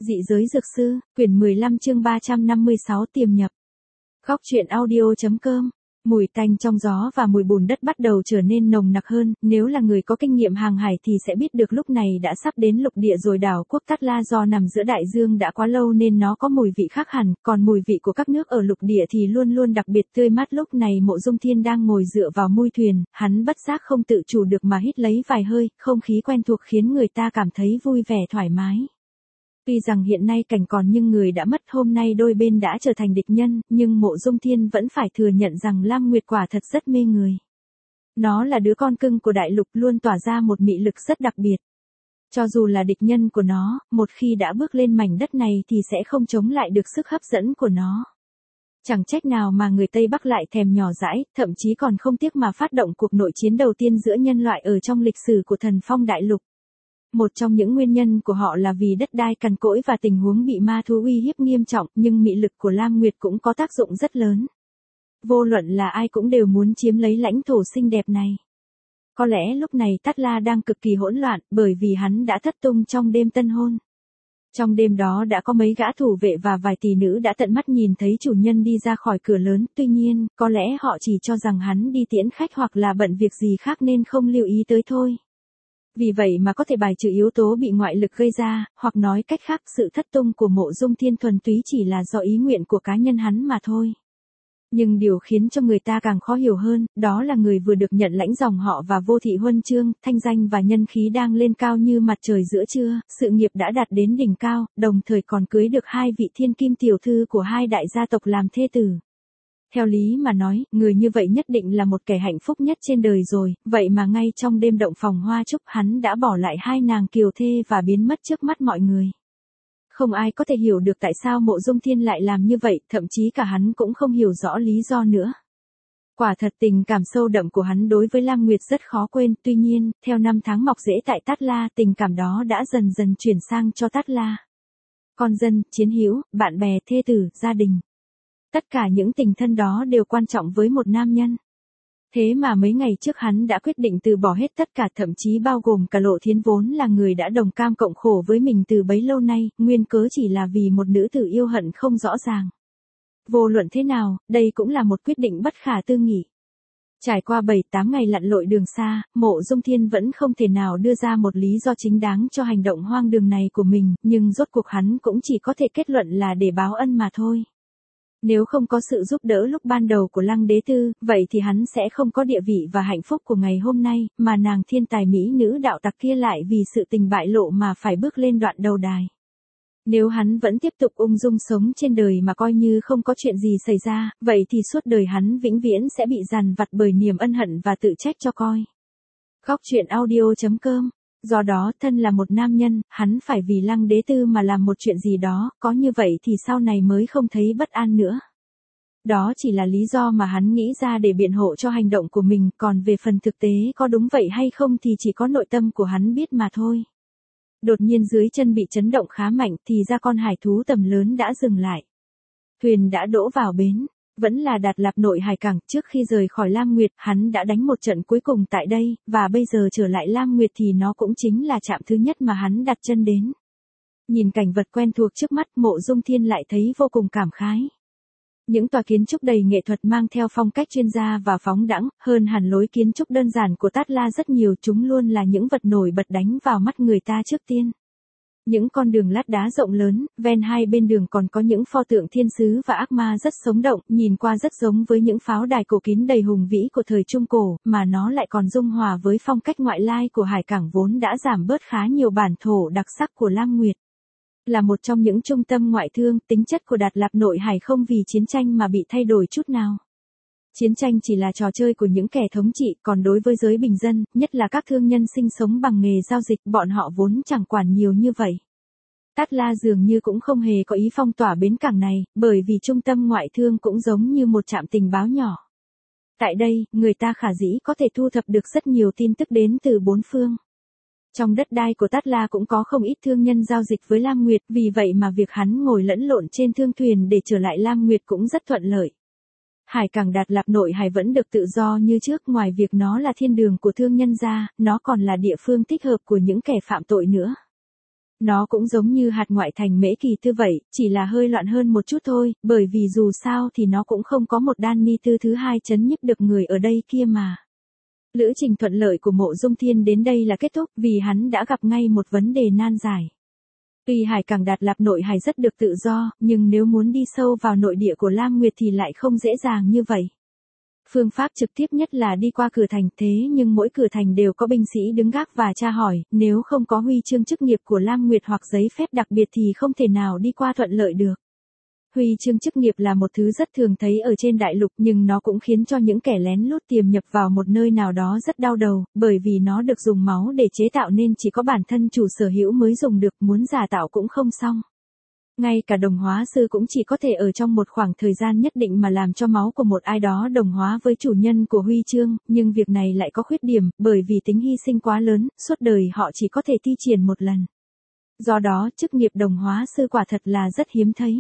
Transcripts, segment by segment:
Dị giới dược sư, quyển 15 chương 356 tiềm nhập. Góc truyện audio.com. Mùi tanh trong gió và mùi bùn đất bắt đầu trở nên nồng nặc hơn, nếu là người có kinh nghiệm hàng hải thì sẽ biết được lúc này đã sắp đến lục địa rồi. Đảo quốc Tát La do nằm giữa đại dương đã quá lâu nên nó có mùi vị khác hẳn, còn mùi vị của các nước ở lục địa thì luôn luôn đặc biệt tươi mát. Lúc này Mộ Dung Thiên đang ngồi dựa vào mui thuyền, hắn bất giác không tự chủ được mà hít lấy vài hơi, không khí quen thuộc khiến người ta cảm thấy vui vẻ thoải mái. Tuy rằng hiện nay cảnh còn nhưng người đã mất, hôm nay đôi bên đã trở thành địch nhân, nhưng Mộ Dung Thiên vẫn phải thừa nhận rằng Lam Nguyệt quả thật rất mê người. Nó là đứa con cưng của đại lục, luôn tỏa ra một mị lực rất đặc biệt. Cho dù là địch nhân của nó, một khi đã bước lên mảnh đất này thì sẽ không chống lại được sức hấp dẫn của nó. Chẳng trách nào mà người Tây Bắc lại thèm nhỏ dãi, thậm chí còn không tiếc mà phát động cuộc nội chiến đầu tiên giữa nhân loại ở trong lịch sử của Thần Phong đại lục. Một trong những nguyên nhân của họ là vì đất đai cằn cỗi và tình huống bị ma thú uy hiếp nghiêm trọng, nhưng mị lực của Lam Nguyệt cũng có tác dụng rất lớn. Vô luận là ai cũng đều muốn chiếm lấy lãnh thổ xinh đẹp này. Có lẽ lúc này Tát La đang cực kỳ hỗn loạn, bởi vì hắn đã thất tung trong đêm tân hôn. Trong đêm đó đã có mấy gã thủ vệ và vài tỷ nữ đã tận mắt nhìn thấy chủ nhân đi ra khỏi cửa lớn, tuy nhiên, có lẽ họ chỉ cho rằng hắn đi tiễn khách hoặc là bận việc gì khác nên không lưu ý tới thôi. Vì vậy mà có thể bài trừ yếu tố bị ngoại lực gây ra, hoặc nói cách khác, sự thất tung của Mộ Dung Thiên thuần túy chỉ là do ý nguyện của cá nhân hắn mà thôi. Nhưng điều khiến cho người ta càng khó hiểu hơn, đó là người vừa được nhận lãnh dòng họ và vô thị huân chương, thanh danh và nhân khí đang lên cao như mặt trời giữa trưa, sự nghiệp đã đạt đến đỉnh cao, đồng thời còn cưới được hai vị thiên kim tiểu thư của hai đại gia tộc làm thê tử. Theo lý mà nói, người như vậy nhất định là một kẻ hạnh phúc nhất trên đời rồi, vậy mà ngay trong đêm động phòng hoa trúc hắn đã bỏ lại hai nàng kiều thê và biến mất trước mắt mọi người. Không ai có thể hiểu được tại sao Mộ Dung Thiên lại làm như vậy, thậm chí cả hắn cũng không hiểu rõ lý do nữa. Quả thật tình cảm sâu đậm của hắn đối với Lam Nguyệt rất khó quên, tuy nhiên, theo năm tháng mọc rễ tại Tát La, tình cảm đó đã dần dần chuyển sang cho Tát La. Con dân, chiến hữu, bạn bè, thê tử, gia đình. Tất cả những tình thân đó đều quan trọng với một nam nhân. Thế mà mấy ngày trước hắn đã quyết định từ bỏ hết tất cả, thậm chí bao gồm cả Lộ Thiến vốn là người đã đồng cam cộng khổ với mình từ bấy lâu nay, nguyên cớ chỉ là vì một nữ tử yêu hận không rõ ràng. Vô luận thế nào, đây cũng là một quyết định bất khả tư nghị. Trải qua 7-8 ngày lặn lội đường xa, Mộ Dung Thiên vẫn không thể nào đưa ra một lý do chính đáng cho hành động hoang đường này của mình, nhưng rốt cuộc hắn cũng chỉ có thể kết luận là để báo ân mà thôi. Nếu không có sự giúp đỡ lúc ban đầu của Lăng Đế Tư, vậy thì hắn sẽ không có địa vị và hạnh phúc của ngày hôm nay, mà nàng thiên tài mỹ nữ đạo tặc kia lại vì sự tình bại lộ mà phải bước lên đoạn đầu đài. Nếu hắn vẫn tiếp tục ung dung sống trên đời mà coi như không có chuyện gì xảy ra, vậy thì suốt đời hắn vĩnh viễn sẽ bị dằn vặt bởi niềm ân hận và tự trách cho coi. Góc truyện audio.com. Do đó, thân là một nam nhân, hắn phải vì Lăng Đế Tư mà làm một chuyện gì đó, có như vậy thì sau này mới không thấy bất an nữa. Đó chỉ là lý do mà hắn nghĩ ra để biện hộ cho hành động của mình, còn về phần thực tế có đúng vậy hay không thì chỉ có nội tâm của hắn biết mà thôi. Đột nhiên dưới chân bị chấn động khá mạnh thì ra con hải thú tầm lớn đã dừng lại. Thuyền đã đỗ vào bến. Vẫn là Đạt Lạp nội hải cảng, trước khi rời khỏi Lam Nguyệt, hắn đã đánh một trận cuối cùng tại đây, và bây giờ trở lại Lam Nguyệt thì nó cũng chính là trạm thứ nhất mà hắn đặt chân đến. Nhìn cảnh vật quen thuộc trước mắt, Mộ Dung Thiên lại thấy vô cùng cảm khái. Những tòa kiến trúc đầy nghệ thuật mang theo phong cách chuyên gia và phóng đãng, hơn hẳn lối kiến trúc đơn giản của Tát La rất nhiều, chúng luôn là những vật nổi bật đánh vào mắt người ta trước tiên. Những con đường lát đá rộng lớn, ven hai bên đường còn có những pho tượng thiên sứ và ác ma rất sống động, nhìn qua rất giống với những pháo đài cổ kính đầy hùng vĩ của thời Trung Cổ, mà nó lại còn dung hòa với phong cách ngoại lai của hải cảng vốn đã giảm bớt khá nhiều bản thổ đặc sắc của Lam Nguyệt. Là một trong những trung tâm ngoại thương, tính chất của Đạt Lạp nội hải không vì chiến tranh mà bị thay đổi chút nào. Chiến tranh chỉ là trò chơi của những kẻ thống trị, còn đối với giới bình dân, nhất là các thương nhân sinh sống bằng nghề giao dịch, bọn họ vốn chẳng quản nhiều như vậy. Tát La dường như cũng không hề có ý phong tỏa bến cảng này, bởi vì trung tâm ngoại thương cũng giống như một trạm tình báo nhỏ. Tại đây, người ta khả dĩ có thể thu thập được rất nhiều tin tức đến từ bốn phương. Trong đất đai của Tát La cũng có không ít thương nhân giao dịch với Lam Nguyệt, vì vậy mà việc hắn ngồi lẫn lộn trên thương thuyền để trở lại Lam Nguyệt cũng rất thuận lợi. Hải cảng Đạt Lạp nội hải vẫn được tự do như trước, ngoài việc nó là thiên đường của thương nhân ra, nó còn là địa phương thích hợp của những kẻ phạm tội nữa. Nó cũng giống như hạt ngoại thành Mễ Kỳ Tư vậy, chỉ là hơi loạn hơn một chút thôi, bởi vì dù sao thì nó cũng không có một đan ni tư thứ hai trấn nhiếp được người ở đây kia mà. Lữ trình thuận lợi của Mộ Dung Thiên đến đây là kết thúc vì hắn đã gặp ngay một vấn đề nan giải. Tuy Hải Cảng Đạt Lạp nội hải rất được tự do, nhưng nếu muốn đi sâu vào nội địa của Lam Nguyệt thì lại không dễ dàng như vậy. Phương pháp trực tiếp nhất là đi qua cửa thành, thế nhưng mỗi cửa thành đều có binh sĩ đứng gác và tra hỏi, nếu không có huy chương chức nghiệp của Lam Nguyệt hoặc giấy phép đặc biệt thì không thể nào đi qua thuận lợi được. Huy chương chức nghiệp là một thứ rất thường thấy ở trên đại lục, nhưng nó cũng khiến cho những kẻ lén lút tiềm nhập vào một nơi nào đó rất đau đầu, bởi vì nó được dùng máu để chế tạo nên chỉ có bản thân chủ sở hữu mới dùng được, muốn giả tạo cũng không xong. Ngay cả đồng hóa sư cũng chỉ có thể ở trong một khoảng thời gian nhất định mà làm cho máu của một ai đó đồng hóa với chủ nhân của huy chương, nhưng việc này lại có khuyết điểm, bởi vì tính hy sinh quá lớn, suốt đời họ chỉ có thể thi triển một lần. Do đó, chức nghiệp đồng hóa sư quả thật là rất hiếm thấy.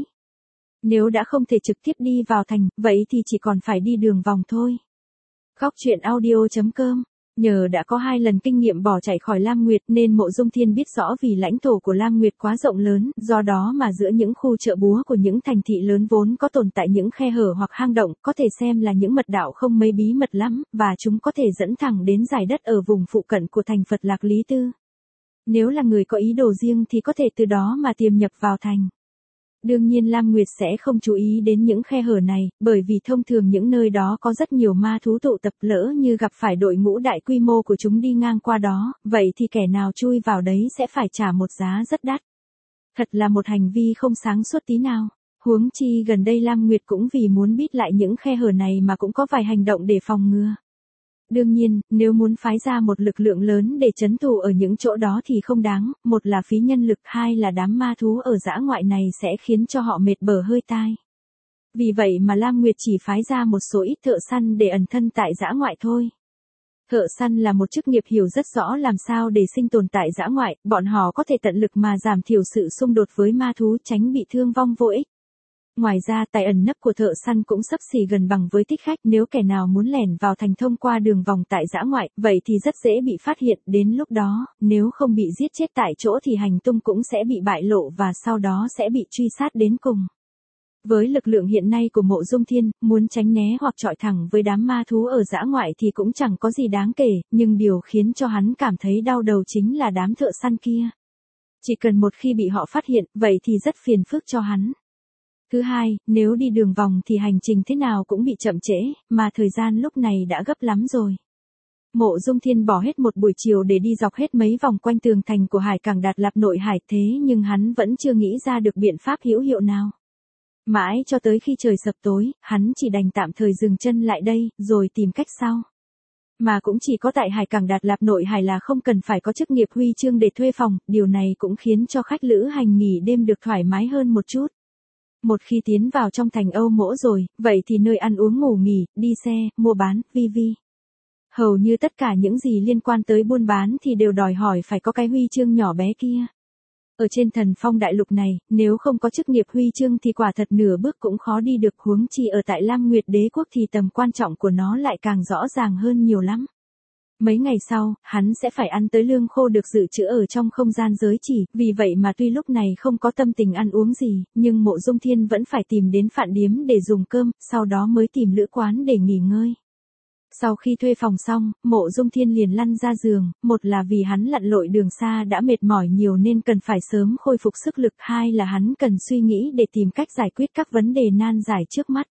Nếu đã không thể trực tiếp đi vào thành, vậy thì chỉ còn phải đi đường vòng thôi. Góc truyện audio.com. Nhờ đã có 2 lần kinh nghiệm bỏ chạy khỏi Lam Nguyệt nên Mộ Dung Thiên biết rõ vì lãnh thổ của Lam Nguyệt quá rộng lớn, do đó mà giữa những khu chợ búa của những thành thị lớn vốn có tồn tại những khe hở hoặc hang động, có thể xem là những mật đạo không mấy bí mật lắm, và chúng có thể dẫn thẳng đến dải đất ở vùng phụ cận của thành Phật Lạc Lý Tư. Nếu là người có ý đồ riêng thì có thể từ đó mà tiềm nhập vào thành. Đương nhiên Lam Nguyệt sẽ không chú ý đến những khe hở này, bởi vì thông thường những nơi đó có rất nhiều ma thú tụ tập, lỡ như gặp phải đội ngũ đại quy mô của chúng đi ngang qua đó, vậy thì kẻ nào chui vào đấy sẽ phải trả một giá rất đắt. Thật là một hành vi không sáng suốt tí nào. Huống chi gần đây Lam Nguyệt cũng vì muốn bít lại những khe hở này mà cũng có vài hành động để phòng ngừa. Đương nhiên, nếu muốn phái ra một lực lượng lớn để trấn thủ ở những chỗ đó thì không đáng, một là phí nhân lực, hai là đám ma thú ở dã ngoại này sẽ khiến cho họ mệt bở hơi tai. Vì vậy mà Lam Nguyệt chỉ phái ra một số ít thợ săn để ẩn thân tại dã ngoại thôi. Thợ săn là một chức nghiệp hiểu rất rõ làm sao để sinh tồn tại dã ngoại, bọn họ có thể tận lực mà giảm thiểu sự xung đột với ma thú, tránh bị thương vong vô ích. Ngoài ra tài ẩn nấp của thợ săn cũng xấp xỉ gần bằng với thích khách, nếu kẻ nào muốn lẻn vào thành thông qua đường vòng tại dã ngoại, vậy thì rất dễ bị phát hiện, đến lúc đó, nếu không bị giết chết tại chỗ thì hành tung cũng sẽ bị bại lộ và sau đó sẽ bị truy sát đến cùng. Với lực lượng hiện nay của Mộ Dung Thiên, muốn tránh né hoặc chọi thẳng với đám ma thú ở dã ngoại thì cũng chẳng có gì đáng kể, nhưng điều khiến cho hắn cảm thấy đau đầu chính là đám thợ săn kia. Chỉ cần một khi bị họ phát hiện, vậy thì rất phiền phức cho hắn. Thứ hai, nếu đi đường vòng thì hành trình thế nào cũng bị chậm trễ, mà thời gian lúc này đã gấp lắm rồi. Mộ Dung Thiên bỏ hết một buổi chiều để đi dọc hết mấy vòng quanh tường thành của Hải Cảng Đạt Lạp nội hải, thế nhưng hắn vẫn chưa nghĩ ra được biện pháp hữu hiệu nào. Mãi cho tới khi trời sập tối, hắn chỉ đành tạm thời dừng chân lại đây, rồi tìm cách sau. Mà cũng chỉ có tại Hải Cảng Đạt Lạp nội hải là không cần phải có chức nghiệp huy chương để thuê phòng, điều này cũng khiến cho khách lữ hành nghỉ đêm được thoải mái hơn một chút. Một khi tiến vào trong thành Âu Mỗ rồi, vậy thì nơi ăn uống ngủ nghỉ, đi xe, mua bán, vi. Hầu như tất cả những gì liên quan tới buôn bán thì đều đòi hỏi phải có cái huy chương nhỏ bé kia. Ở trên Thần Phong đại lục này, nếu không có chức nghiệp huy chương thì quả thật nửa bước cũng khó đi được, huống chi ở tại Lam Nguyệt Đế quốc thì tầm quan trọng của nó lại càng rõ ràng hơn nhiều lắm. Mấy ngày sau, hắn sẽ phải ăn tới lương khô được dự trữ ở trong không gian giới chỉ, vì vậy mà tuy lúc này không có tâm tình ăn uống gì, nhưng Mộ Dung Thiên vẫn phải tìm đến phạn điếm để dùng cơm, sau đó mới tìm lữ quán để nghỉ ngơi. Sau khi thuê phòng xong, Mộ Dung Thiên liền lăn ra giường, một là vì hắn lặn lội đường xa đã mệt mỏi nhiều nên cần phải sớm khôi phục sức lực, hai là hắn cần suy nghĩ để tìm cách giải quyết các vấn đề nan giải trước mắt.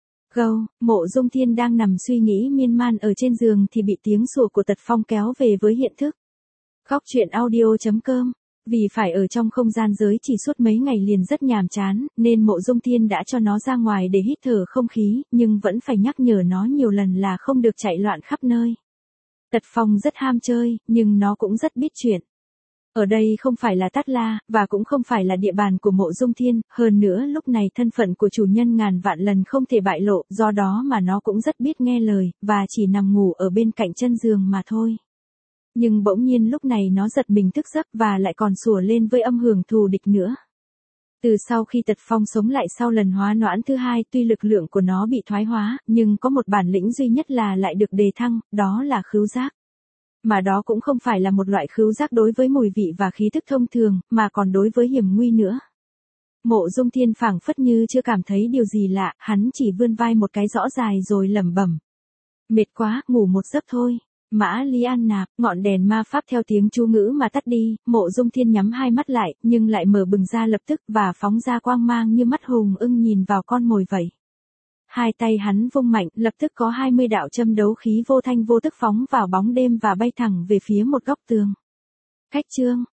Mộ Dung Thiên đang nằm suy nghĩ miên man ở trên giường thì bị tiếng sủa của Tật Phong kéo về với hiện thức. Góc truyện audio.com. Vì phải ở trong không gian giới chỉ suốt mấy ngày liền rất nhàm chán, nên Mộ Dung Thiên đã cho nó ra ngoài để hít thở không khí, nhưng vẫn phải nhắc nhở nó nhiều lần là không được chạy loạn khắp nơi. Tật Phong rất ham chơi, nhưng nó cũng rất biết chuyện. Ở đây không phải là Tát La, và cũng không phải là địa bàn của Mộ Dung Thiên, hơn nữa lúc này thân phận của chủ nhân ngàn vạn lần không thể bại lộ, do đó mà nó cũng rất biết nghe lời, và chỉ nằm ngủ ở bên cạnh chân giường mà thôi. Nhưng bỗng nhiên lúc này nó giật mình thức giấc và lại còn sủa lên với âm hưởng thù địch nữa. Từ sau khi Tật Phong sống lại sau lần hóa noãn thứ hai, tuy lực lượng của nó bị thoái hóa, nhưng có một bản lĩnh duy nhất là lại được đề thăng, đó là khứu giác. Mà đó cũng không phải là một loại khứu giác đối với mùi vị và khí thức thông thường, mà còn đối với hiểm nguy nữa. Mộ Dung Thiên phảng phất như chưa cảm thấy điều gì lạ, hắn chỉ vươn vai một cái rõ dài rồi lẩm bẩm. Mệt quá, ngủ một giấc thôi. Mã Lý An nạp, ngọn đèn ma pháp theo tiếng chú ngữ mà tắt đi, Mộ Dung Thiên nhắm hai mắt lại, nhưng lại mở bừng ra lập tức và phóng ra quang mang như mắt hùng ưng nhìn vào con mồi vậy. Hai tay hắn vung mạnh, lập tức có 20 đạo châm đấu khí vô thanh vô tức phóng vào bóng đêm và bay thẳng về phía một góc tường. Cách chương